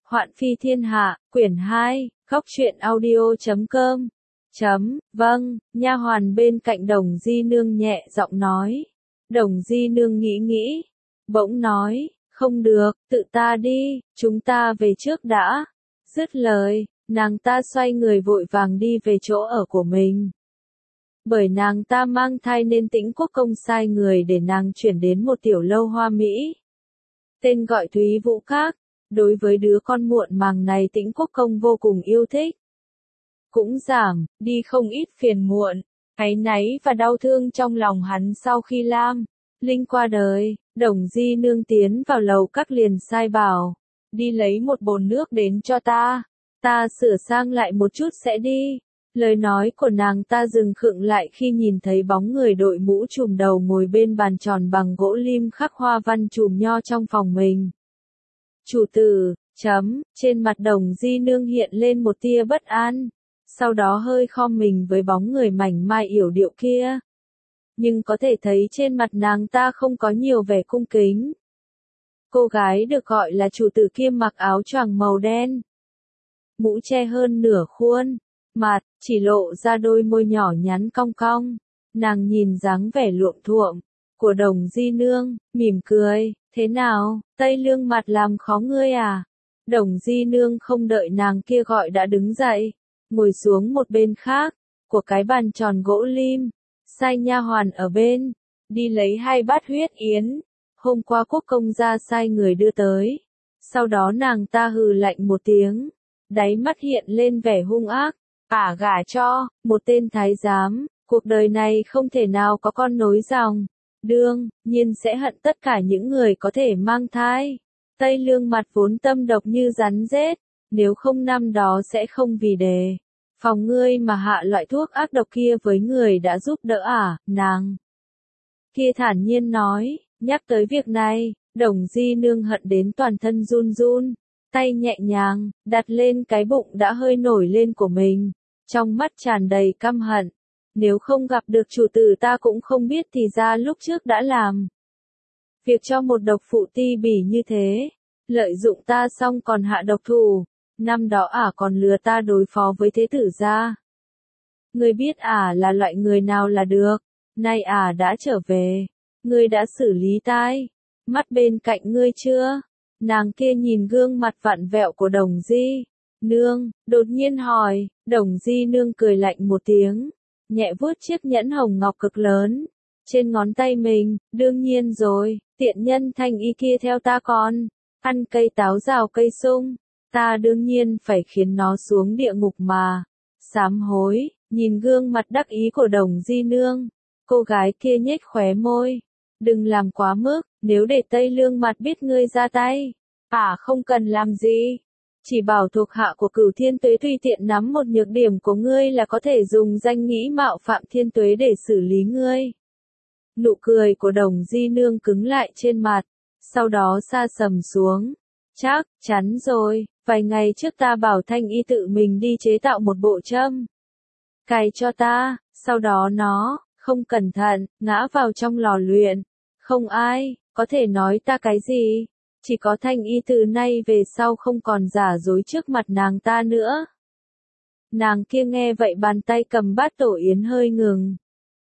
Hoạn phi thiên hạ, quyển 2, góc truyện audio.com. Vâng, nha hoàn bên cạnh Đồng Di Nương nhẹ giọng nói. Đồng Di Nương nghĩ nghĩ, bỗng nói, không được, tự ta đi, chúng ta về trước đã. Dứt lời, nàng ta xoay người vội vàng đi về chỗ ở của mình. Bởi nàng ta mang thai nên Tĩnh Quốc Công sai người để nàng chuyển đến một tiểu lâu hoa mỹ. Tên gọi Thúy Vũ Các. Đối với đứa con muộn màng này Tĩnh Quốc Công vô cùng yêu thích. Cũng giảm đi không ít phiền muộn, áy náy và đau thương trong lòng hắn sau khi Lam Linh qua đời. Đồng Di Nương tiến vào lầu các liền sai bảo, đi lấy một bồn nước đến cho ta sửa sang lại một chút sẽ đi. Lời nói của nàng ta dừng khựng lại khi nhìn thấy bóng người đội mũ trùm đầu ngồi bên bàn tròn bằng gỗ lim khắc hoa văn chùm nho trong phòng mình. Chủ tử, trên mặt Đồng Di Nương hiện lên một tia bất an, sau đó hơi khom mình với bóng người mảnh mai yểu điệu kia. Nhưng có thể thấy trên mặt nàng ta không có nhiều vẻ cung kính. Cô gái được gọi là chủ tử kia mặc áo choàng màu đen, mũ che hơn nửa khuôn mặt, chỉ lộ ra đôi môi nhỏ nhắn cong cong. Nàng nhìn dáng vẻ luộm thuộm của Đồng Di Nương, mỉm cười, thế nào, Tây Lương mặt làm khó ngươi à? Đồng Di Nương không đợi nàng kia gọi đã đứng dậy, ngồi xuống một bên khác của cái bàn tròn gỗ lim, sai nha hoàn ở bên, đi lấy 2 bát huyết yến, hôm qua Quốc công gia sai người đưa tới. Sau đó nàng ta hừ lạnh một tiếng, đáy mắt hiện lên vẻ hung ác, gả cho một tên thái giám, cuộc đời này không thể nào có con nối dòng, đương nhiên sẽ hận tất cả những người có thể mang thai. Tây Lương mặt vốn tâm độc như rắn rết, nếu không năm đó sẽ không vì đề phòng ngươi mà hạ loại thuốc ác độc kia với người đã giúp đỡ nàng kia thản nhiên nói. Nhắc tới việc này, Đồng Di Nương hận đến toàn thân run run, tay nhẹ nhàng đặt lên cái bụng đã hơi nổi lên của mình, trong mắt tràn đầy căm hận. Nếu không gặp được chủ tử ta cũng không biết thì ra lúc trước đã làm việc cho một độc phụ ti bỉ như thế, lợi dụng ta xong còn hạ độc thủ. Năm đó còn lừa ta đối phó với thế tử gia. Ngươi biết là loại người nào là được, nay đã trở về, ngươi đã xử lý tai mắt bên cạnh ngươi chưa? Nàng kia nhìn gương mặt vặn vẹo của Đồng Di Nương, đột nhiên hỏi. Đồng Di Nương cười lạnh một tiếng, nhẹ vuốt chiếc nhẫn hồng ngọc cực lớn trên ngón tay mình. Đương nhiên rồi, tiện nhân thanh y kia theo ta còn ăn cây táo rào cây sung, ta đương nhiên phải khiến nó xuống địa ngục mà. Sám hối, nhìn gương mặt đắc ý của Đồng Di Nương, cô gái kia nhếch khóe môi. Đừng làm quá mức, nếu để Tây Lương mặt biết ngươi ra tay, không cần làm gì, chỉ bảo thuộc hạ của Cửu Thiên Tuế tùy tiện nắm một nhược điểm của ngươi là có thể dùng danh nghĩ mạo phạm Thiên Tuế để xử lý ngươi. Nụ cười của Đồng Di Nương cứng lại trên mặt, sau đó sa sầm xuống. Chắc chắn rồi, vài ngày trước ta bảo Thanh Y tự mình đi chế tạo một bộ châm cài cho ta, sau đó nó không cẩn thận ngã vào trong lò luyện. Không ai có thể nói ta cái gì, chỉ có Thanh Y từ nay về sau không còn giả dối trước mặt nàng ta nữa. Nàng kia nghe vậy bàn tay cầm bát tổ yến hơi ngừng,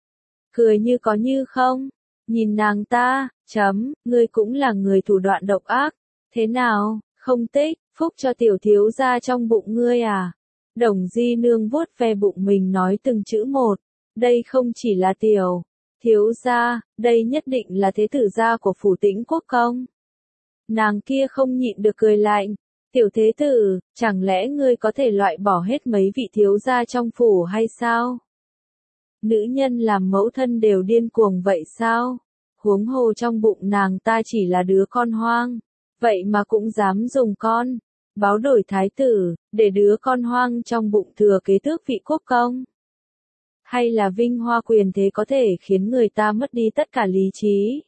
cười như có như không, nhìn nàng ta, ngươi cũng là người thủ đoạn độc ác, thế nào, không tích phúc cho tiểu thiếu gia trong bụng ngươi à? Đồng Di Nương vuốt ve bụng mình nói từng chữ một, đây không chỉ là tiểu thiếu gia, đây nhất định là thế tử gia của phủ Tĩnh Quốc Công. Nàng kia không nhịn được cười lạnh, tiểu thế tử, chẳng lẽ ngươi có thể loại bỏ hết mấy vị thiếu gia trong phủ hay sao? Nữ nhân làm mẫu thân đều điên cuồng vậy sao? Huống hồ trong bụng nàng ta chỉ là đứa con hoang, vậy mà cũng dám dùng con báo đổi thái tử, để đứa con hoang trong bụng thừa kế tước vị quốc công. Hay là vinh hoa quyền thế có thể khiến người ta mất đi tất cả lý trí?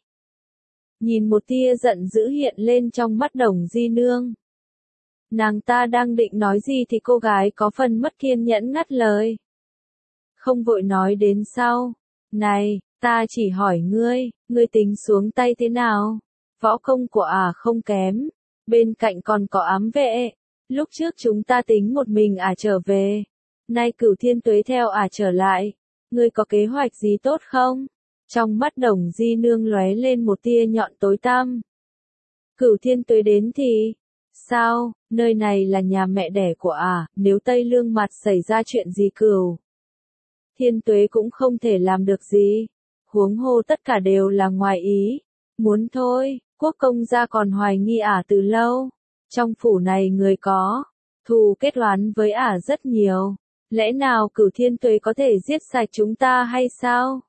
Nhìn một tia giận dữ hiện lên trong mắt Đồng Di Nương. Nàng ta đang định nói gì thì cô gái có phần mất kiên nhẫn ngắt lời. Không vội nói đến sau. Này, ta chỉ hỏi ngươi tính xuống tay thế nào? Võ công của không kém, bên cạnh còn có ám vệ, Lúc trước chúng ta tính một mình trở về. Nay Cửu Thiên Tuế theo trở lại. Ngươi có kế hoạch gì tốt không? Trong mắt Đồng Di Nương lóe lên một tia nhọn tối tăm. Cửu Thiên Tuế đến thì... Sao, nơi này là nhà mẹ đẻ của nếu Tây Lương Mặt xảy ra chuyện gì Cửu Thiên Tuế cũng không thể làm được gì. Huống hồ tất cả đều là ngoài ý. Muốn thôi, quốc công gia còn hoài nghi từ lâu. Trong phủ này người có thù kết oán với rất nhiều. Lẽ nào Cửu Thiên Tuế có thể giết sạch chúng ta hay sao?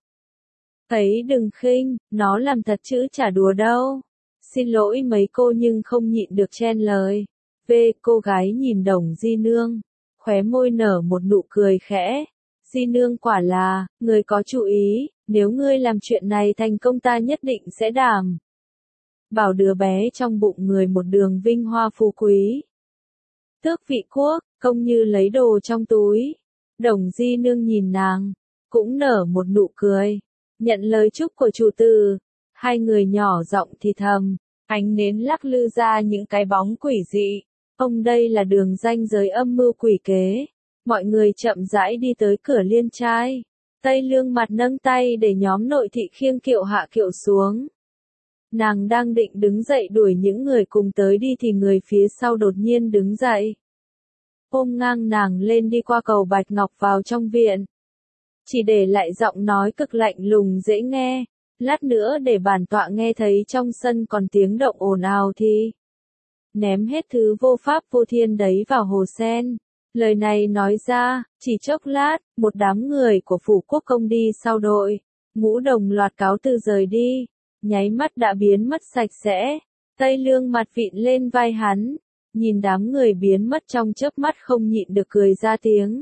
Ấy đừng khinh, nó làm thật chứ chả đùa đâu. Xin lỗi mấy cô nhưng không nhịn được chen lời. Cô gái nhìn Đồng Di Nương, khóe môi nở một nụ cười khẽ. Di Nương quả là, người có chú ý, nếu ngươi làm chuyện này thành công ta nhất định sẽ đảm bảo đứa bé trong bụng người một đường vinh hoa phú quý. Tước vị quốc, công như lấy đồ trong túi. Đồng Di Nương nhìn nàng, cũng nở một nụ cười. Nhận lời chúc của chủ tử. Hai người nhỏ giọng thì thầm, ánh nến lắc lư ra những cái bóng quỷ dị. Ông đây là đường ranh giới âm mưu quỷ kế. Mọi người chậm rãi đi tới cửa liên trai. Tây Lương Mặt nâng tay để nhóm nội thị khiêng kiệu hạ kiệu xuống. Nàng đang định đứng dậy đuổi những người cùng tới đi thì người phía sau đột nhiên đứng dậy. Ôm ngang nàng lên đi qua cầu Bạch Ngọc vào trong viện. Chỉ để lại giọng nói cực lạnh lùng dễ nghe. Lát nữa để bản tọa nghe thấy trong sân còn tiếng động ồn ào thì ném hết thứ vô pháp vô thiên đấy vào hồ sen. Lời này nói ra, chỉ chốc lát, một đám người của phủ quốc công đi sau đội. Ngũ đồng loạt cáo từ rời đi. Nháy mắt đã biến mất sạch sẽ. Tây Lương Mặt vịn lên vai hắn. Nhìn đám người biến mất trong chớp mắt không nhịn được cười ra tiếng.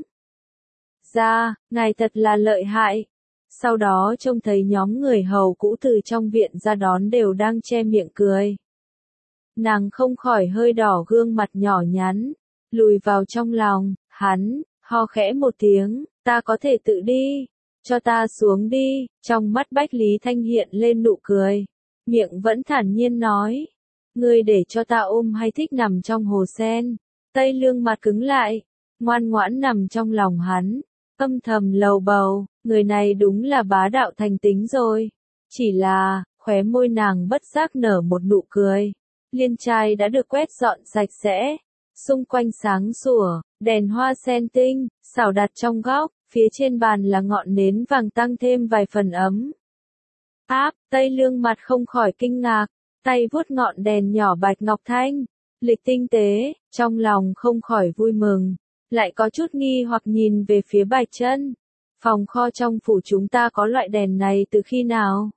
Ngài thật là lợi hại. Sau đó trông thấy nhóm người hầu cũ từ trong viện ra đón đều đang che miệng cười. Nàng không khỏi hơi đỏ gương mặt nhỏ nhắn, lùi vào trong lòng, hắn, ho khẽ một tiếng, ta có thể tự đi, cho ta xuống đi, trong mắt Bách Lý Thanh hiện lên nụ cười, miệng vẫn thản nhiên nói, ngươi để cho ta ôm hay thích nằm trong hồ sen. Tây Lương Mặt cứng lại, ngoan ngoãn nằm trong lòng hắn, âm thầm lầu bầu, người này đúng là bá đạo thành tính rồi. Chỉ là, khóe môi nàng bất giác nở một nụ cười. Liên trai đã được quét dọn sạch sẽ. Xung quanh sáng sủa, đèn hoa sen tinh, xảo đặt trong góc, phía trên bàn là ngọn nến vàng tăng thêm vài phần ấm. Tây Lương Mặt không khỏi kinh ngạc, tay vuốt ngọn đèn nhỏ bạch ngọc thanh, lịch tinh tế, trong lòng không khỏi vui mừng. Lại có chút nghi hoặc nhìn về phía Bạch Chân. Phòng kho trong phủ chúng ta có loại đèn này từ khi nào?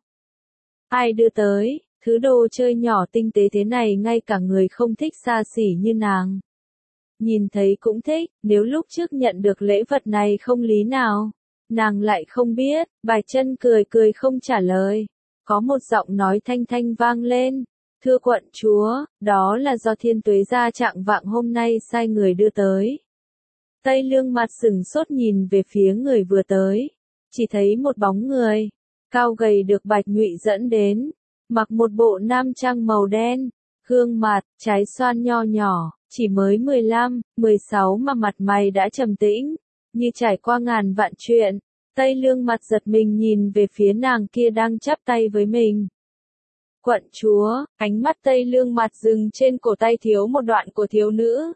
Ai đưa tới? Thứ đồ chơi nhỏ tinh tế thế này ngay cả người không thích xa xỉ như nàng. Nhìn thấy cũng thích, nếu lúc trước nhận được lễ vật này không lý nào. Nàng lại không biết, Bạch Chân cười cười không trả lời. Có một giọng nói thanh thanh vang lên. Thưa quận chúa, đó là do Thiên Tuế gia trạng vạng hôm nay sai người đưa tới. Tây Lương Mặt sừng sốt nhìn về phía người vừa tới. Chỉ thấy một bóng người, cao gầy được Bạch Nhụy dẫn đến. Mặc một bộ nam trang màu đen, gương mặt, trái xoan nho nhỏ, chỉ mới 15, 16 mà mặt mày đã trầm tĩnh, như trải qua ngàn vạn chuyện. Tây Lương Mặt giật mình nhìn về phía nàng kia đang chắp tay với mình. Quận chúa, ánh mắt Tây Lương Mặt dừng trên cổ tay thiếu một đoạn của thiếu nữ.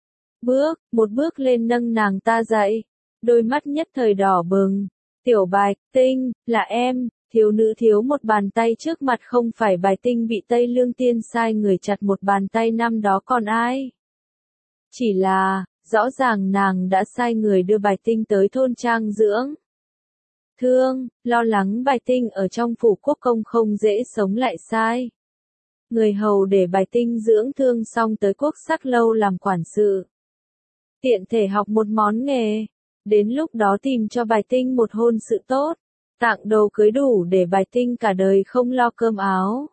Một bước lên nâng nàng ta dậy, đôi mắt nhất thời đỏ bừng. Tiểu Bạch Tinh, là em. Thiếu nữ thiếu một bàn tay trước mặt không phải Bạch Tinh bị Tây Lương Tiên sai người chặt một bàn tay năm đó còn ai. Chỉ là, rõ ràng nàng đã sai người đưa Bạch Tinh tới thôn trang dưỡng thương, lo lắng Bạch Tinh ở trong phủ quốc công không dễ sống lại sai. Người hầu để Bạch Tinh dưỡng thương xong tới quốc sắc lâu làm quản sự. Tiện thể học một món nghề, đến lúc đó tìm cho Bạch Tinh một hôn sự tốt. Tặng đồ cưới đủ để Bạch Tinh cả đời không lo cơm áo.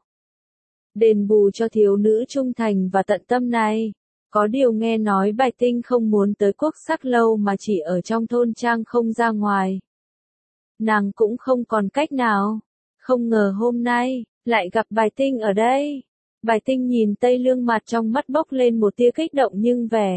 Đền bù cho thiếu nữ trung thành và tận tâm này. Có điều nghe nói Bạch Tinh không muốn tới quốc sắc lâu mà chỉ ở trong thôn trang không ra ngoài. Nàng cũng không còn cách nào. Không ngờ hôm nay, lại gặp Bạch Tinh ở đây. Bạch Tinh nhìn Tây Lương mặt trong mắt bốc lên một tia kích động nhưng vẻ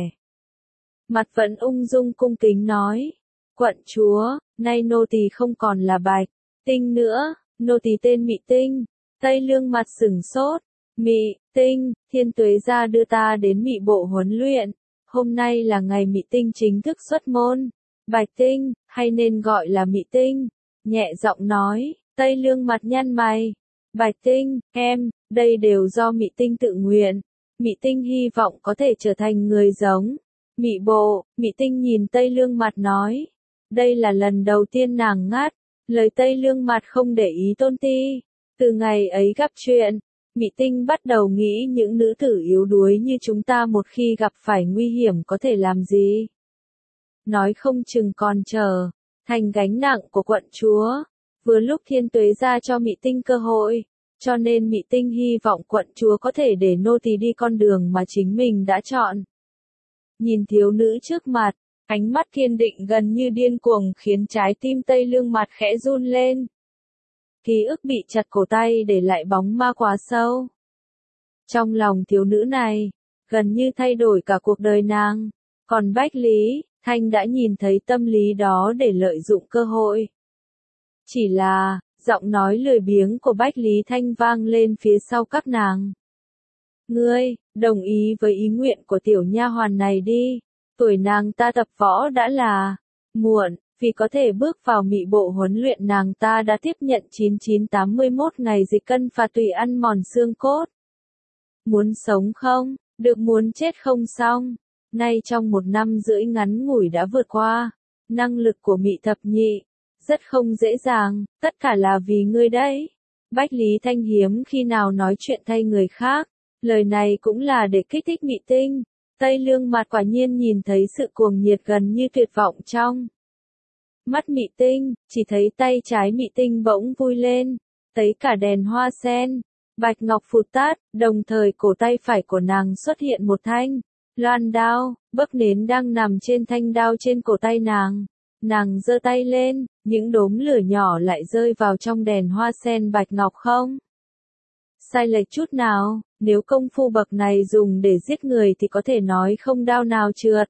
mặt vẫn ung dung cung kính nói. Quận chúa, nay nô tỳ không còn là Bạch Tinh nữa, nô tỳ tên Mị Tinh. Tây Lương mặt sửng sốt. Mị Tinh, Thiên Tuế gia đưa ta đến Mị bộ huấn luyện. Hôm nay là ngày Mị Tinh chính thức xuất môn. Bạch Tinh, hay nên gọi là Mị Tinh. Nhẹ giọng nói, Tây Lương mặt nhăn mày. Bạch Tinh, em, đây đều do Mị Tinh tự nguyện. Mị Tinh hy vọng có thể trở thành người giống Mị bộ. Mị Tinh nhìn Tây Lương mặt nói. Đây là lần đầu tiên nàng ngắt lời Tây Lương mặt không để ý Tôn Ti. Từ ngày ấy gặp chuyện, Mị Tinh bắt đầu nghĩ những nữ tử yếu đuối như chúng ta một khi gặp phải nguy hiểm có thể làm gì. Nói không chừng còn trở thành gánh nặng của quận chúa. Vừa lúc Thiên Tuế ra cho Mị Tinh cơ hội, cho nên Mị Tinh hy vọng quận chúa có thể để nô tỳ đi con đường mà chính mình đã chọn. Nhìn thiếu nữ trước mặt, ánh mắt kiên định gần như điên cuồng khiến trái tim Tây Lương mặt khẽ run lên. Ký ức bị chặt cổ tay để lại bóng ma quá sâu. Trong lòng thiếu nữ này, gần như thay đổi cả cuộc đời nàng. Còn Bách Lý Thanh đã nhìn thấy tâm lý đó để lợi dụng cơ hội. Chỉ là, giọng nói lười biếng của Bách Lý Thanh vang lên phía sau các nàng. Ngươi, đồng ý với ý nguyện của tiểu nha hoàn này đi. Tuổi nàng ta tập võ đã là muộn, vì có thể bước vào Mị bộ huấn luyện nàng ta đã tiếp nhận 9981 ngày dịch cân và tùy ăn mòn xương cốt. Muốn sống không, được, muốn chết không xong. Nay trong 1 năm rưỡi ngắn ngủi đã vượt qua năng lực của Mị thập nhị. Rất không dễ dàng, tất cả là vì ngươi đấy. Bách Lý Thanh hiếm khi nào nói chuyện thay người khác. Lời này cũng là để kích thích Mị Tinh. Tây Lương mặt quả nhiên nhìn thấy sự cuồng nhiệt gần như tuyệt vọng trong mắt Mị Tinh, chỉ thấy tay trái Mị Tinh bỗng vui lên, thấy cả đèn hoa sen, bạch ngọc phụt tát, đồng thời cổ tay phải của nàng xuất hiện một thanh loan đao, bấc nến đang nằm trên thanh đao trên cổ tay nàng. Nàng giơ tay lên, những đốm lửa nhỏ lại rơi vào trong đèn hoa sen bạch ngọc không sai lệch chút nào. Nếu công phu bậc này dùng để giết người thì có thể nói không đao nào trượt.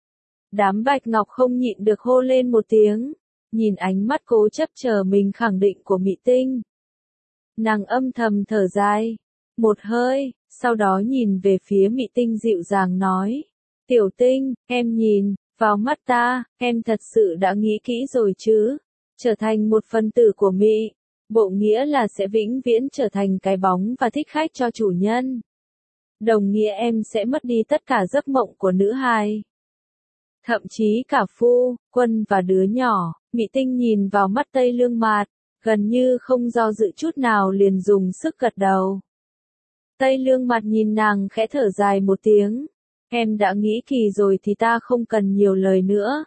Đám bạch ngọc không nhịn được hô lên một tiếng, nhìn ánh mắt cố chấp chờ mình khẳng định của Mị Tinh. Nàng âm thầm thở dài một hơi, sau đó nhìn về phía Mị Tinh dịu dàng nói. Tiểu Tinh, em nhìn vào mắt ta, em thật sự đã nghĩ kỹ rồi chứ. Trở thành một phần tử của Mị bộ nghĩa là sẽ vĩnh viễn trở thành cái bóng và thích khách cho chủ nhân. Đồng nghĩa em sẽ mất đi tất cả giấc mộng của nữ hài. Thậm chí cả phu, quân và đứa nhỏ. Mị Tinh nhìn vào mắt Tây Lương mạt, gần như không do dự chút nào liền dùng sức gật đầu. Tây Lương mặt nhìn nàng khẽ thở dài một tiếng. Em đã nghĩ kỳ rồi thì ta không cần nhiều lời nữa.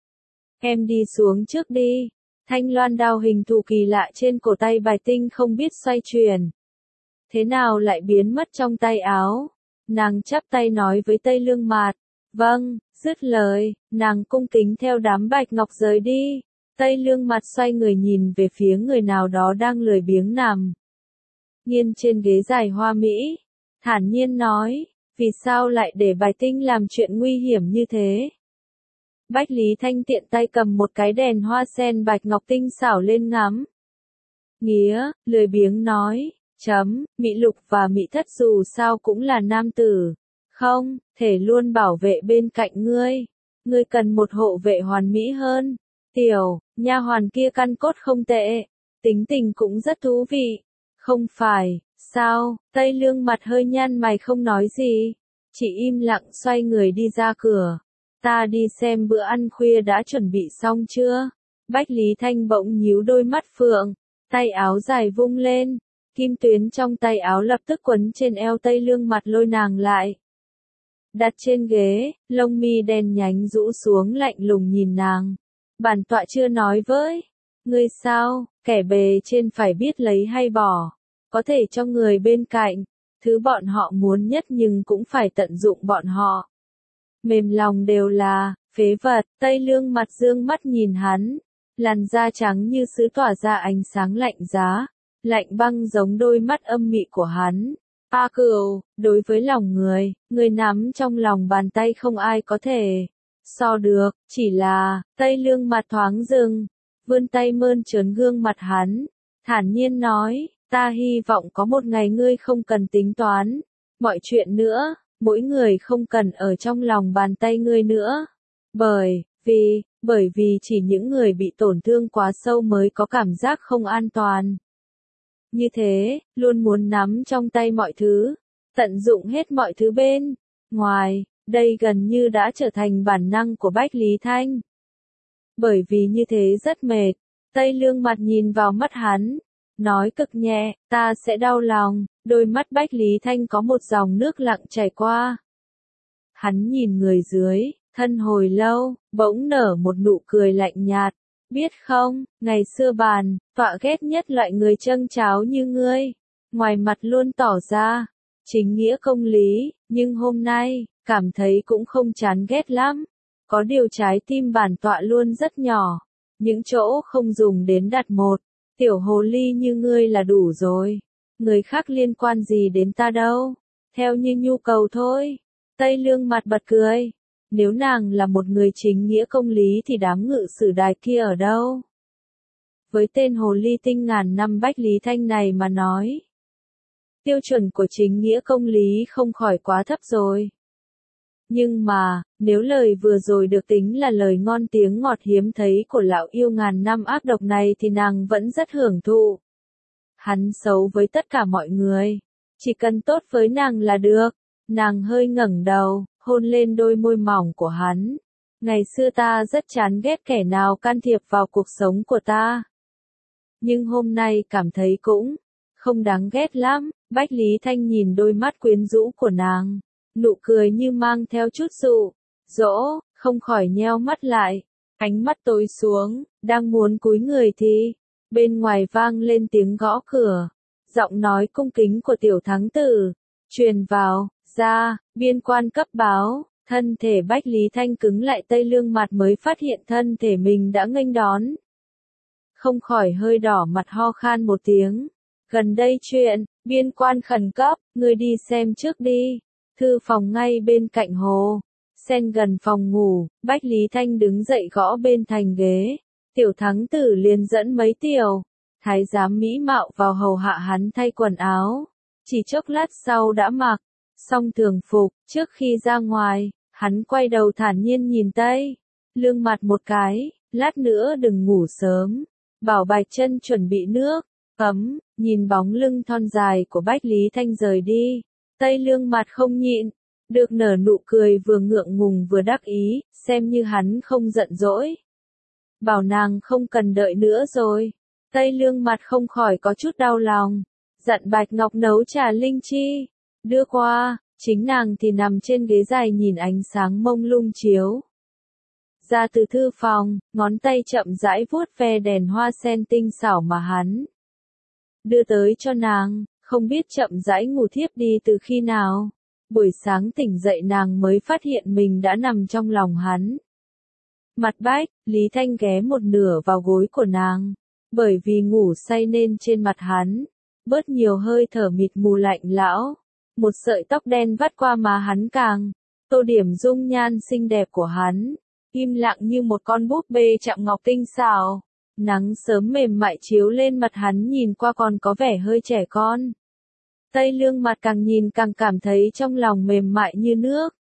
Em đi xuống trước đi. Thanh loan đao hình thù kỳ lạ trên cổ tay Bạch Tinh không biết xoay chuyển. Thế nào lại biến mất trong tay áo. Nàng chắp tay nói với Tây Lương mạt. Vâng, dứt lời, nàng cung kính theo đám bạch ngọc rời đi. Tây Lương mặt xoay người nhìn về phía người nào đó đang lười biếng nằm nghiêng trên ghế dài hoa mỹ. Thản nhiên nói, vì sao lại để Bạch Tinh làm chuyện nguy hiểm như thế? Bách Lý Thanh tiện tay cầm một cái đèn hoa sen bạch ngọc tinh xảo lên ngắm. Nghía, lười biếng nói, Mị Lục và Mị Thất dù sao cũng là nam tử. Không, thể luôn bảo vệ bên cạnh ngươi. Ngươi cần một hộ vệ hoàn mỹ hơn. Tiểu, nha hoàn kia căn cốt không tệ. Tính tình cũng rất thú vị. Không phải, sao? Tây Lương mặt hơi nhăn mày không nói gì. Chỉ im lặng xoay người đi ra cửa. Ta đi xem bữa ăn khuya đã chuẩn bị xong chưa? Bách Lý Thanh bỗng nhíu đôi mắt phượng, tay áo dài vung lên, kim tuyến trong tay áo lập tức quấn trên eo Tây Lương mặt lôi nàng lại. Đặt trên ghế, lông mi đen nhánh rũ xuống lạnh lùng nhìn nàng. Bản tọa chưa nói với ngươi sao, kẻ bề trên phải biết lấy hay bỏ, có thể cho người bên cạnh, thứ bọn họ muốn nhất nhưng cũng phải tận dụng bọn họ. Mềm lòng đều là phế vật. Tây Lương mặt dương mắt nhìn hắn, làn da trắng như sứ tỏa ra ánh sáng lạnh giá, lạnh băng giống đôi mắt âm mị của hắn. A Cửu, đối với lòng người nắm trong lòng bàn tay không ai có thể so được, chỉ là, Tây Lương mặt thoáng dừng, vươn tay mơn trớn gương mặt hắn, thản nhiên nói, ta hy vọng có một ngày ngươi không cần tính toán, mọi chuyện nữa, mỗi người không cần ở trong lòng bàn tay ngươi nữa. Bởi vì chỉ những người bị tổn thương quá sâu mới có cảm giác không an toàn. Như thế, luôn muốn nắm trong tay mọi thứ, tận dụng hết mọi thứ bên ngoài, đây gần như đã trở thành bản năng của Bách Lý Thanh. Bởi vì như thế rất mệt, Tây Lương mặt nhìn vào mắt hắn, nói cực nhẹ, ta sẽ đau lòng, đôi mắt Bách Lý Thanh có một dòng nước lặng chảy qua. Hắn nhìn người dưới, thân hồi lâu, bỗng nở một nụ cười lạnh nhạt, biết không, ngày xưa tọa ghét nhất loại người châng cháo như ngươi, ngoài mặt luôn tỏ ra chính nghĩa công lý, nhưng hôm nay, cảm thấy cũng không chán ghét lắm. Có điều trái tim bản tọa luôn rất nhỏ, những chỗ không dùng đến đặt một, tiểu hồ ly như ngươi là đủ rồi, người khác liên quan gì đến ta đâu, theo như nhu cầu thôi. Tây Lương mặt bật cười, nếu nàng là một người chính nghĩa công lý thì đám ngự sử đài kia ở đâu? Với tên hồ ly tinh ngàn năm Bách Lý Thanh này mà nói, tiêu chuẩn của chính nghĩa công lý không khỏi quá thấp rồi. Nhưng mà, nếu lời vừa rồi được tính là lời ngon tiếng ngọt hiếm thấy của lão yêu ngàn năm ác độc này thì nàng vẫn rất hưởng thụ. Hắn xấu với tất cả mọi người, chỉ cần tốt với nàng là được. Nàng hơi ngẩng đầu, hôn lên đôi môi mỏng của hắn. Ngày xưa ta rất chán ghét kẻ nào can thiệp vào cuộc sống của ta. Nhưng hôm nay cảm thấy cũng không đáng ghét lắm. Bách Lý Thanh nhìn đôi mắt quyến rũ của nàng, nụ cười như mang theo chút dụ dỗ, không khỏi nheo mắt lại. Ánh mắt tối xuống, đang muốn cúi người thì bên ngoài vang lên tiếng gõ cửa. Giọng nói cung kính của tiểu thắng tử truyền vào. Ra, biên quan cấp báo, thân thể Bách Lý Thanh cứng lại, Tây Lương mặt mới phát hiện thân thể mình đã nghênh đón. Không khỏi hơi đỏ mặt ho khan một tiếng. Gần đây chuyện, biên quan khẩn cấp, ngươi đi xem trước đi. Thư phòng ngay bên cạnh hồ, sen gần phòng ngủ, Bách Lý Thanh đứng dậy gõ bên thành ghế. Tiểu thắng tử liền dẫn mấy tiểu thái giám mỹ mạo vào hầu hạ hắn thay quần áo. Chỉ chốc lát sau đã mặc xong thường phục, trước khi ra ngoài, hắn quay đầu thản nhiên nhìn Tây Lương mặt một cái, lát nữa đừng ngủ sớm, bảo Bạch Chân chuẩn bị nước ấm, nhìn bóng lưng thon dài của Bách Lý Thanh rời đi, Tây Lương mặt không nhịn được nở nụ cười vừa ngượng ngùng vừa đắc ý, xem như hắn không giận dỗi. Bảo nàng không cần đợi nữa rồi, Tây Lương mặt không khỏi có chút đau lòng, dặn Bạch Ngọc nấu trà linh chi đưa qua, chính nàng thì nằm trên ghế dài nhìn ánh sáng mông lung chiếu ra từ thư phòng, ngón tay chậm rãi vuốt ve đèn hoa sen tinh xảo mà hắn đưa tới cho nàng, không biết chậm rãi ngủ thiếp đi từ khi nào. Buổi sáng tỉnh dậy nàng mới phát hiện mình đã nằm trong lòng hắn. Mặt Bách Lý Thanh ghé một nửa vào gối của nàng, bởi vì ngủ say nên trên mặt hắn bớt nhiều hơi thở mịt mù lạnh lão. Một sợi tóc đen vắt qua má hắn càng tô điểm dung nhan xinh đẹp của hắn, im lặng như một con búp bê chạm ngọc tinh xảo. Nắng sớm mềm mại chiếu lên mặt hắn nhìn qua còn có vẻ hơi trẻ con. Tây Lương mặt càng nhìn càng cảm thấy trong lòng mềm mại như nước.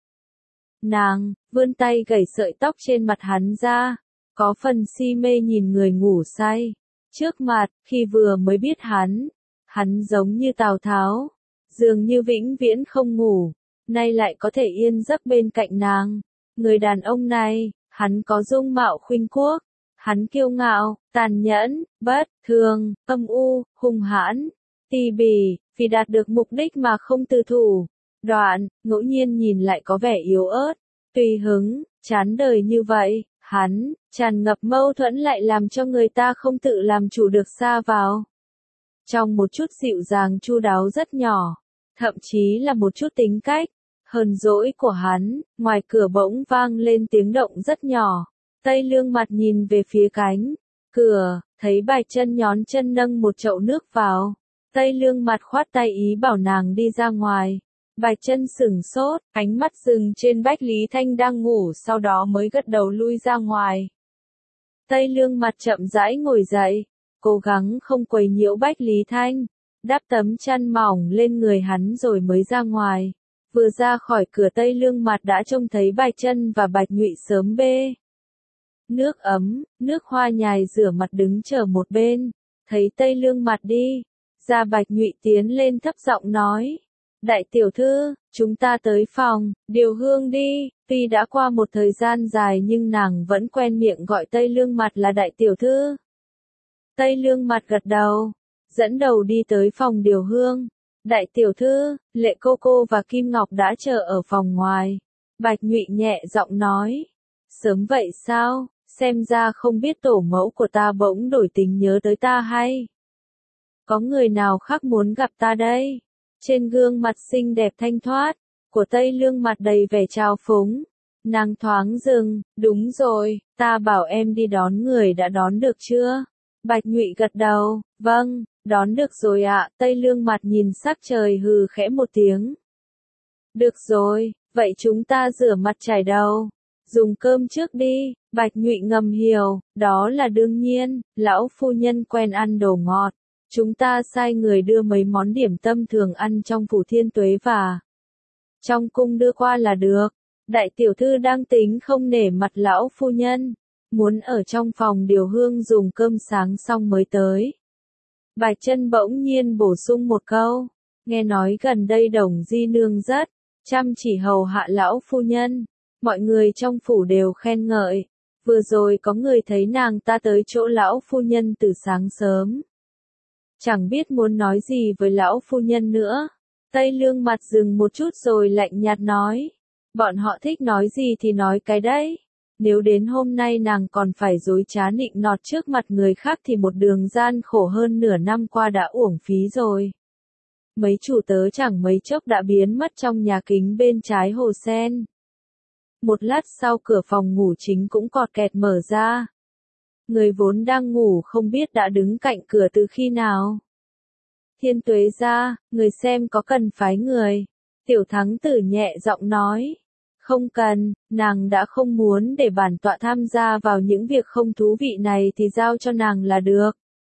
Nàng vươn tay gẩy sợi tóc trên mặt hắn ra, có phần si mê nhìn người ngủ say trước mặt. Khi vừa mới biết hắn giống như Tào Tháo, dường như vĩnh viễn không ngủ, nay lại có thể yên giấc bên cạnh nàng. Người đàn ông này, hắn có dung mạo khuynh quốc, hắn kiêu ngạo, tàn nhẫn, bất thường, âm u, hung hãn, tỉ mỉ, vì đạt được mục đích mà không từ thủ đoạn, ngẫu nhiên nhìn lại có vẻ yếu ớt, tùy hứng, chán đời như vậy. Hắn tràn ngập mâu thuẫn lại làm cho người ta không tự làm chủ được sa vào trong một chút dịu dàng chu đáo rất nhỏ, thậm chí là một chút tính cách hờn dỗi của hắn. Ngoài cửa bỗng vang lên tiếng động rất nhỏ. Tây Lương mặt nhìn về phía cánh cửa, thấy Bạch Chân nhón chân nâng một chậu nước vào, Tây Lương mặt khoát tay ý bảo nàng đi ra ngoài. Bạch Chân sửng sốt, ánh mắt dừng trên Bách Lý Thanh đang ngủ, sau đó mới gật đầu lui ra ngoài. Tây Lương mặt chậm rãi ngồi dậy, cố gắng không quấy nhiễu Bách Lý Thanh, đắp tấm chăn mỏng lên người hắn rồi mới ra ngoài. Vừa ra khỏi cửa Tây Lương mặt đã trông thấy Bạch Chân và Bạch Nhụy sớm bê nước ấm, nước hoa nhài rửa mặt đứng chờ một bên. Thấy Tây Lương mặt đi, ra Bạch Nhụy tiến lên thấp giọng nói. Đại tiểu thư, chúng ta tới phòng, điều hương đi. Tuy đã qua một thời gian dài nhưng nàng vẫn quen miệng gọi Tây Lương mặt là đại tiểu thư. Tây Lương mặt gật đầu, dẫn đầu đi tới phòng điều hương. Đại tiểu thư, Lệ cô cô và Kim Ngọc đã chờ ở phòng ngoài. Bạch Nhụy nhẹ giọng nói. Sớm vậy sao, xem ra không biết tổ mẫu của ta bỗng đổi tình nhớ tới ta hay. Có người nào khác muốn gặp ta đây? Trên gương mặt xinh đẹp thanh thoát của Tây Lương mặt đầy vẻ trào phúng. Nàng thoáng dừng, đúng rồi, ta bảo em đi đón người đã đón được chưa? Bạch Nhụy gật đầu, vâng, đón được rồi ạ. Tây Lương mặt nhìn sắc trời hừ khẽ một tiếng. Được rồi, vậy chúng ta rửa mặt chải đầu, dùng cơm trước đi. Bạch Nhụy ngầm hiểu, đó là đương nhiên, lão phu nhân quen ăn đồ ngọt. Chúng ta sai người đưa mấy món điểm tâm thường ăn trong phủ Thiên Tuế và trong cung đưa qua là được. Đại tiểu thư đang tính không nể mặt lão phu nhân, muốn ở trong phòng điều hương dùng cơm sáng xong mới tới. Bạch Chân bỗng nhiên bổ sung một câu, nghe nói gần đây Đồng Di nương rất chăm chỉ hầu hạ lão phu nhân, mọi người trong phủ đều khen ngợi. Vừa rồi có người thấy nàng ta tới chỗ lão phu nhân từ sáng sớm. Chẳng biết muốn nói gì với lão phu nhân nữa. Tây Lương mặt dừng một chút rồi lạnh nhạt nói. Bọn họ thích nói gì thì nói cái đấy. Nếu đến hôm nay nàng còn phải dối trá nịnh nọt trước mặt người khác thì một đường gian khổ hơn nửa năm qua đã uổng phí rồi. Mấy chủ tớ chẳng mấy chốc đã biến mất trong nhà kính bên trái hồ sen. Một lát sau cửa phòng ngủ chính cũng cọt kẹt mở ra. Người vốn đang ngủ không biết đã đứng cạnh cửa từ khi nào. Thiên Tuế gia, người xem có cần phái người. Tiểu Thắng Tử nhẹ giọng nói. Không cần, nàng đã không muốn để bản tọa tham gia vào những việc không thú vị này thì giao cho nàng là được.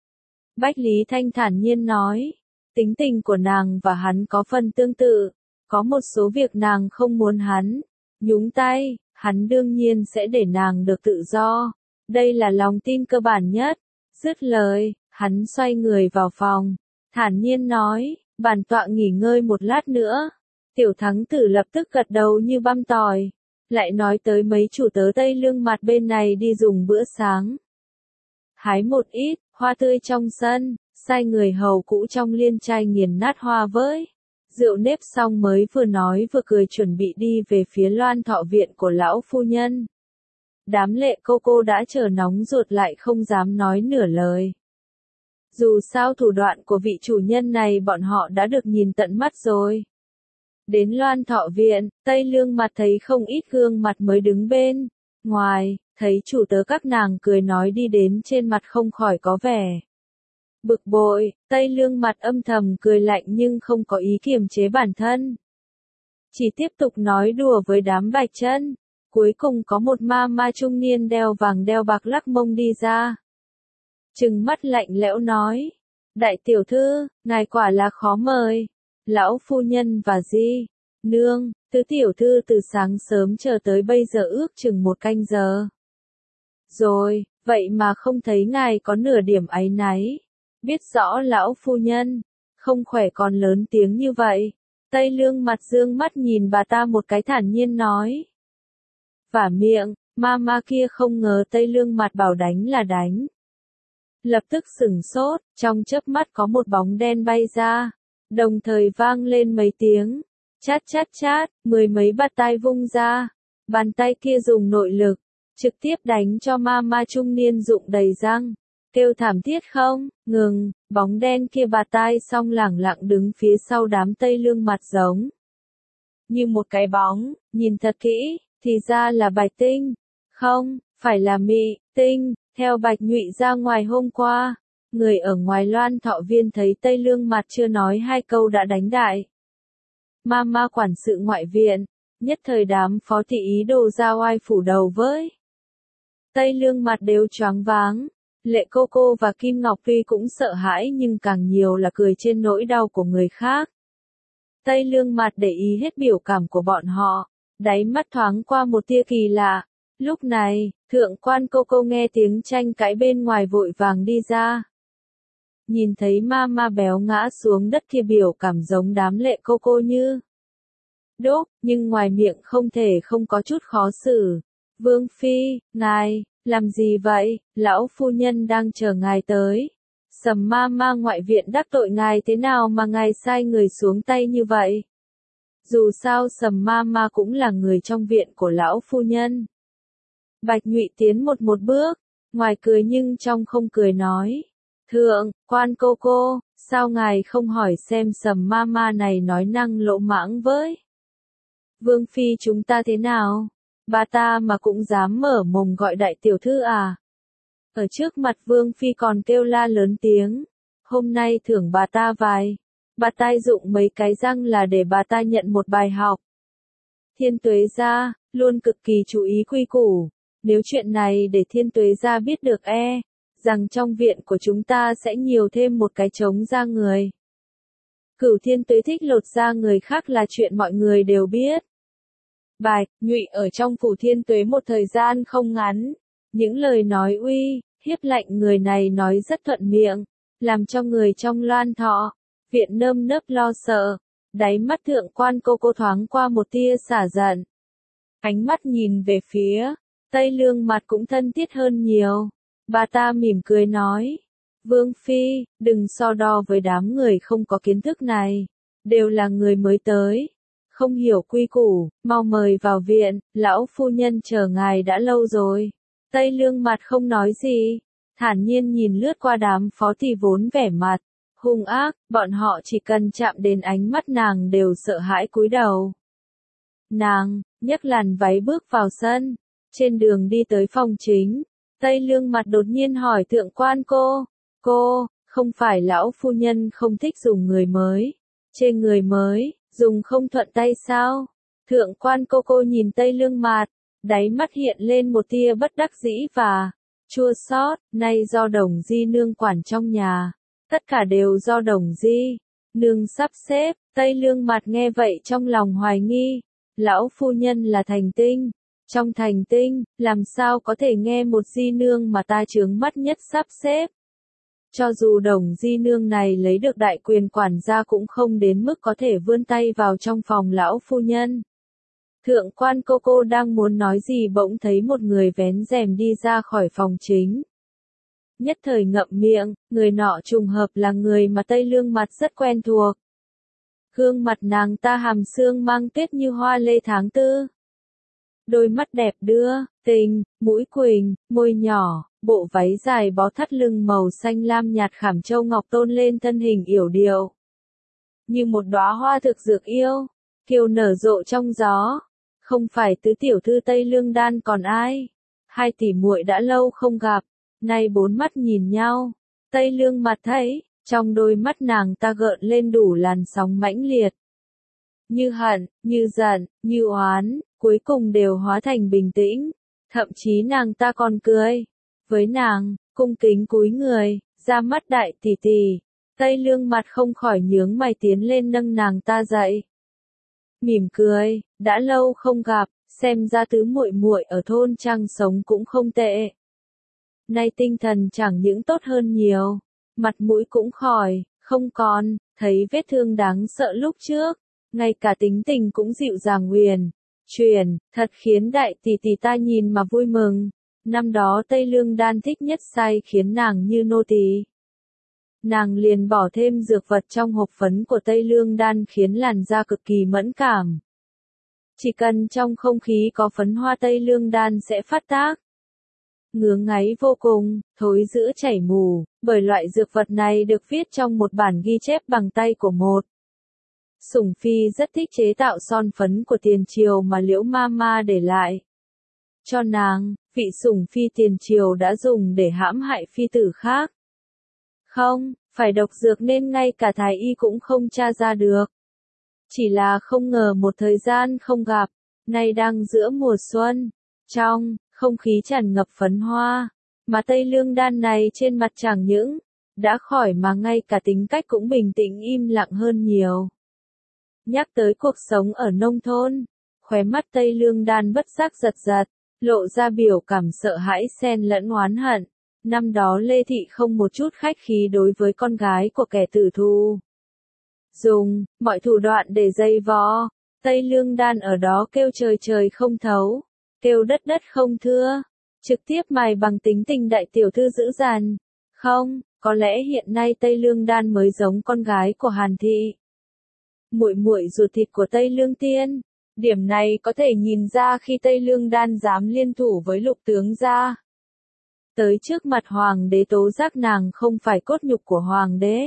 Bách Lý Thanh thản nhiên nói. Tính tình của nàng và hắn có phần tương tự. Có một số việc nàng không muốn hắn nhúng tay, hắn đương nhiên sẽ để nàng được tự do. Đây là lòng tin cơ bản nhất. Dứt lời, hắn xoay người vào phòng, thản nhiên nói, bản tọa nghỉ ngơi một lát nữa. Tiểu Thắng Tử lập tức gật đầu như băm tỏi, lại nói tới mấy chủ tớ Tây Lương mặt bên này đi dùng bữa sáng. Hái một ít hoa tươi trong sân, sai người hầu cũ trong liên trai nghiền nát hoa với rượu nếp xong mới vừa nói vừa cười chuẩn bị đi về phía Loan Thọ viện của lão phu nhân. Đám Lệ cô đã chờ nóng ruột lại không dám nói nửa lời. Dù sao thủ đoạn của vị chủ nhân này bọn họ đã được nhìn tận mắt rồi. Đến Loan Thọ viện, Tây Lương mặt thấy không ít gương mặt mới đứng bên ngoài, thấy chủ tớ các nàng cười nói đi đến trên mặt không khỏi có vẻ bực bội. Tây Lương mặt âm thầm cười lạnh nhưng không có ý kiềm chế bản thân. Chỉ tiếp tục nói đùa với đám Bạch Chân. Cuối cùng có một ma trung niên đeo vàng đeo bạc lắc mông đi ra. Trừng mắt lạnh lẽo nói. Đại tiểu thư, ngài quả là khó mời. Lão phu nhân và Di nương, tứ tiểu thư từ sáng sớm chờ tới bây giờ ước chừng 1 canh giờ. Rồi, vậy mà không thấy ngài có nửa điểm áy náy. Biết rõ lão phu nhân không khỏe còn lớn tiếng như vậy. Tây Lương mặt dương mắt nhìn bà ta một cái thản nhiên nói. Vả miệng, ma kia không ngờ Tây Lương mặt bảo đánh là đánh. Lập tức sửng sốt, trong chớp mắt có một bóng đen bay ra, đồng thời vang lên mấy tiếng, chát, 10 mấy bạt tai vung ra, bàn tay kia dùng nội lực, trực tiếp đánh cho ma trung niên rụng đầy răng, kêu thảm thiết không, ngừng, bóng đen kia bạt tai xong lẳng lặng đứng phía sau đám Tây Lương mặt giống như một cái bóng, nhìn thật kỹ, thì ra là Bạch Tinh, không, phải là Mị Tinh, theo Bạch Nhụy ra ngoài hôm qua, Người ở ngoài Loan Thọ Viên thấy Tây Lương Mặt chưa nói hai câu đã đánh đại. Mama quản sự ngoại viện, nhất thời đám phó thị ý đồ ra oai phủ đầu với. Tây Lương Mặt đều choáng váng, Lệ Cô Cô và Kim Ngọc Phi cũng sợ hãi nhưng càng nhiều là cười trên nỗi đau của người khác. Tây Lương Mặt để ý hết biểu cảm của bọn họ, đáy mắt thoáng qua một tia kỳ lạ. Lúc này, thượng quan Cô Cô nghe tiếng tranh cãi bên ngoài vội vàng đi ra. Nhìn thấy Mama béo ngã xuống đất kia biểu cảm giống đám Lệ Cô Cô như đốt, nhưng ngoài miệng không thể không có chút khó xử. Vương Phi, ngài, làm gì vậy, lão phu nhân đang chờ ngài tới. Sầm Mama ngoại viện đắc tội ngài thế nào mà ngài sai người xuống tay như vậy? Dù sao Sầm Mama cũng là người trong viện của lão phu nhân. Bạch Nhụy tiến một bước, ngoài cười nhưng trong không cười nói. Thượng quan Cô Cô, sao ngài không hỏi xem Sầm Mama này nói năng lỗ mãng với Vương Phi chúng ta thế nào? Bà ta mà cũng dám mở mồm gọi đại tiểu thư à? Ở trước mặt Vương Phi còn kêu la lớn tiếng. Hôm nay thưởng bà ta vài. Bà tai dụng mấy cái răng là để bà ta nhận một bài học. Thiên Tuế gia, luôn cực kỳ chú ý quy củ. Nếu chuyện này để Thiên Tuế gia biết được rằng trong viện của chúng ta sẽ nhiều thêm một cái trống da người. Cửu Thiên Tuế thích lột da người khác là chuyện mọi người đều biết. Bạch Nhụy ở trong phủ Thiên Tuế một thời gian không ngắn. Những lời nói uy, hiếp lạnh người này nói rất thuận miệng, làm cho người trong Loan Thọ viện nơm nớp lo sợ. Đáy mắt thượng quan Cô Cô thoáng qua một tia xả giận. Ánh mắt nhìn về phía Tây Lương Mặt cũng thân thiết hơn nhiều. Bà ta mỉm cười nói. Vương Phi, đừng so đo với đám người không có kiến thức này. Đều là người mới tới. Không hiểu quy củ, mau mời vào viện, lão phu nhân chờ ngài đã lâu rồi. Tây Lương Mặt không nói gì, thản nhiên nhìn lướt qua đám phó thị vốn vẻ mặt hung ác, bọn họ chỉ cần chạm đến ánh mắt nàng đều sợ hãi cúi đầu. Nàng nhấc làn váy bước vào sân, trên đường đi tới phòng chính, Tây Lương Mặt đột nhiên hỏi thượng quan cô, không phải lão phu nhân không thích dùng người mới, chê người mới, dùng không thuận tay sao? Thượng quan Cô nhìn Tây Lương Mặt, đáy mắt hiện lên một tia bất đắc dĩ và chua xót, nay do Đồng Di nương quản trong nhà, tất cả đều do Đồng Di nương sắp xếp. Tây Lương Mặt nghe vậy trong lòng hoài nghi, lão phu nhân là thành tinh, trong thành tinh, làm sao có thể nghe một di nương mà ta chướng mắt nhất sắp xếp. Cho dù Đồng Di nương này lấy được đại quyền quản gia cũng không đến mức có thể vươn tay vào trong phòng lão phu nhân. Thượng quan Cô đang muốn nói gì bỗng thấy một người vén rèm đi ra khỏi phòng chính. Nhất thời ngậm miệng, người nọ trùng hợp là người mà Tây Lương Mặt rất quen thuộc. Gương mặt nàng ta hàm xương mang tuyết như hoa lê tháng tư. Đôi mắt đẹp đưa, tình, mũi quỳnh, môi nhỏ, bộ váy dài bó thắt lưng màu xanh lam nhạt khảm châu ngọc tôn lên thân hình yểu điệu. Như một đóa hoa thực dược yêu, kiều nở rộ trong gió. Không phải tứ tiểu thư Tây Lương Đan còn ai. Hai tỷ muội đã lâu không gặp, nay bốn mắt nhìn nhau. Tây Lương Mặt thấy, trong đôi mắt nàng ta gợn lên đủ làn sóng mãnh liệt. Như hận, như giận, như oán, cuối cùng đều hóa thành bình tĩnh. Thậm chí nàng ta còn cười. Với nàng, cung kính cúi người, ra mắt đại tỷ tỷ. Tây Lương Mặt không khỏi nhướng mày tiến lên nâng nàng ta dậy. Mỉm cười, đã lâu không gặp, xem ra tứ muội muội ở thôn Trăng sống cũng không tệ. Nay tinh thần chẳng những tốt hơn nhiều, mặt mũi cũng khỏi, không còn, thấy vết thương đáng sợ lúc trước, ngay cả tính tình cũng dịu dàng chuyển, thật khiến đại tỷ tỷ ta nhìn mà vui mừng. Năm đó Tây Lương Đan thích nhất sai khiến nàng như nô tỳ. Nàng liền bỏ thêm dược vật trong hộp phấn của Tây Lương Đan khiến làn da cực kỳ mẫn cảm. Chỉ cần trong không khí có phấn hoa Tây Lương Đan sẽ phát tác. Ngứa ngáy vô cùng, thối rữa chảy mù, bởi loại dược vật này được viết trong một bản ghi chép bằng tay của một Sủng Phi rất thích chế tạo son phấn của tiền triều mà Liễu Mama để lại cho nàng, vị Sủng Phi tiền triều đã dùng để hãm hại phi tử khác. Không, phải độc dược nên ngay cả thái y cũng không tra ra được. Chỉ là không ngờ một thời gian không gặp, nay đang giữa mùa xuân, trong không khí tràn ngập phấn hoa, mà Tây Lương đan này trên mặt chẳng những đã khỏi mà ngay cả tính cách cũng bình tĩnh im lặng hơn nhiều. Nhắc tới cuộc sống ở nông thôn, khóe mắt Tây Lương đan bất giác giật giật, lộ ra biểu cảm sợ hãi xen lẫn oán hận. Năm đó Lê Thị không một chút khách khí đối với con gái của kẻ tử thù. Dùng mọi thủ đoạn để dây vò, Tây Lương đan ở đó kêu trời trời không thấu, kêu đất đất không thưa, trực tiếp mài bằng tính tình đại tiểu thư dữ dằn. Không, có lẽ hiện nay Tây Lương đan mới giống con gái của Hàn Thị. Muội muội ruột thịt của Tây Lương Tiên. Điểm này có thể nhìn ra khi Tây Lương đan dám liên thủ với Lục tướng gia. Tới trước mặt hoàng đế tố giác nàng không phải cốt nhục của hoàng đế.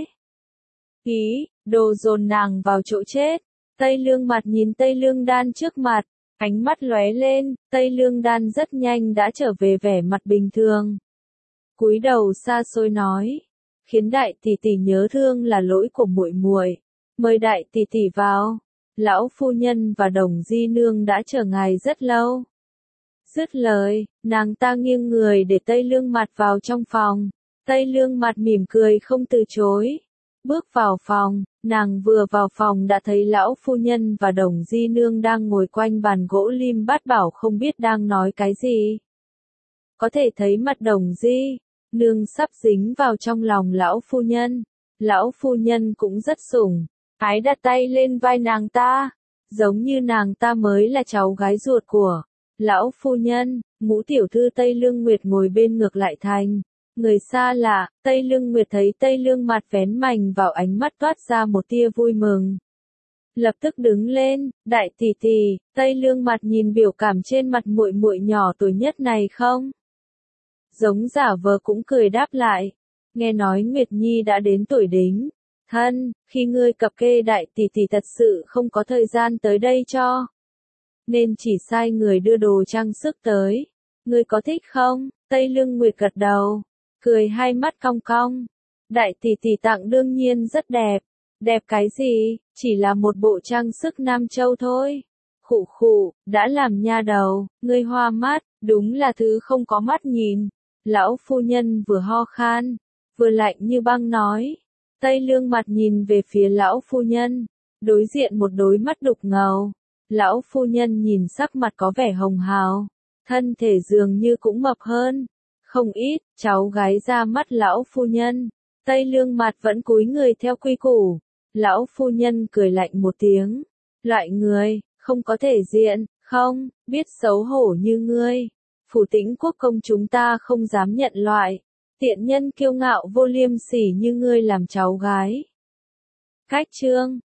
Đồ dồn nàng vào chỗ chết. Tây Lương mặt nhìn Tây Lương đan trước mặt, ánh mắt lóe lên, Tây Lương đan rất nhanh đã trở về vẻ mặt bình thường. Cúi đầu xa xôi nói, khiến đại tỷ tỷ nhớ thương là lỗi của muội muội, mời đại tỷ tỷ vào. Lão phu nhân và Đồng Di nương đã chờ ngài rất lâu. Dứt lời, nàng ta nghiêng người để Tây Lương mặt vào trong phòng. Tây Lương mặt mỉm cười không từ chối. Bước vào phòng, nàng vừa vào phòng đã thấy lão phu nhân và Đồng Di nương đang ngồi quanh bàn gỗ lim bát bảo không biết đang nói cái gì. Có thể thấy mặt Đồng Di nương sắp dính vào trong lòng lão phu nhân. Lão phu nhân cũng rất sủng, ái đặt tay lên vai nàng ta, giống như nàng ta mới là cháu gái ruột của lão phu nhân. Ngũ tiểu thư Tây Lương Nguyệt ngồi bên ngược lại thành người xa lạ. Tây Lương Nguyệt thấy Tây Lương mặt vén mành vào, ánh mắt toát ra một tia vui mừng. Lập tức đứng lên, đại tỷ tỷ. Tây Lương mặt nhìn biểu cảm trên mặt muội muội nhỏ tuổi nhất này không? Giống giả vờ cũng cười đáp lại. Nghe nói Nguyệt Nhi đã đến tuổi đính thân, khi ngươi cập kê đại tỷ tỷ thật sự không có thời gian tới đây cho, nên chỉ sai người đưa đồ trang sức tới. Ngươi có thích không? Tây Lương Nguyệt gật đầu, cười hai mắt cong cong. Đại tỷ tỷ tặng đương nhiên rất đẹp. Đẹp cái gì, chỉ là một bộ trang sức Nam Châu thôi. Khụ khụ, đã làm nha đầu, ngươi hoa mắt, đúng là thứ không có mắt nhìn. Lão phu nhân vừa ho khan, vừa lạnh như băng nói. Tây Lương mặt nhìn về phía lão phu nhân, đối diện một đôi mắt đục ngầu. Lão phu nhân nhìn sắc mặt có vẻ hồng hào, thân thể dường như cũng mập hơn không ít. Cháu gái ra mắt lão phu nhân, Tây Lương mặt vẫn cúi người theo quy củ. Lão phu nhân cười lạnh một tiếng, loại người không có thể diện, không biết xấu hổ như ngươi, Phủ Tĩnh quốc công chúng ta không dám nhận loại tiện nhân kiêu ngạo vô liêm sỉ như ngươi làm cháu gái. Cách chương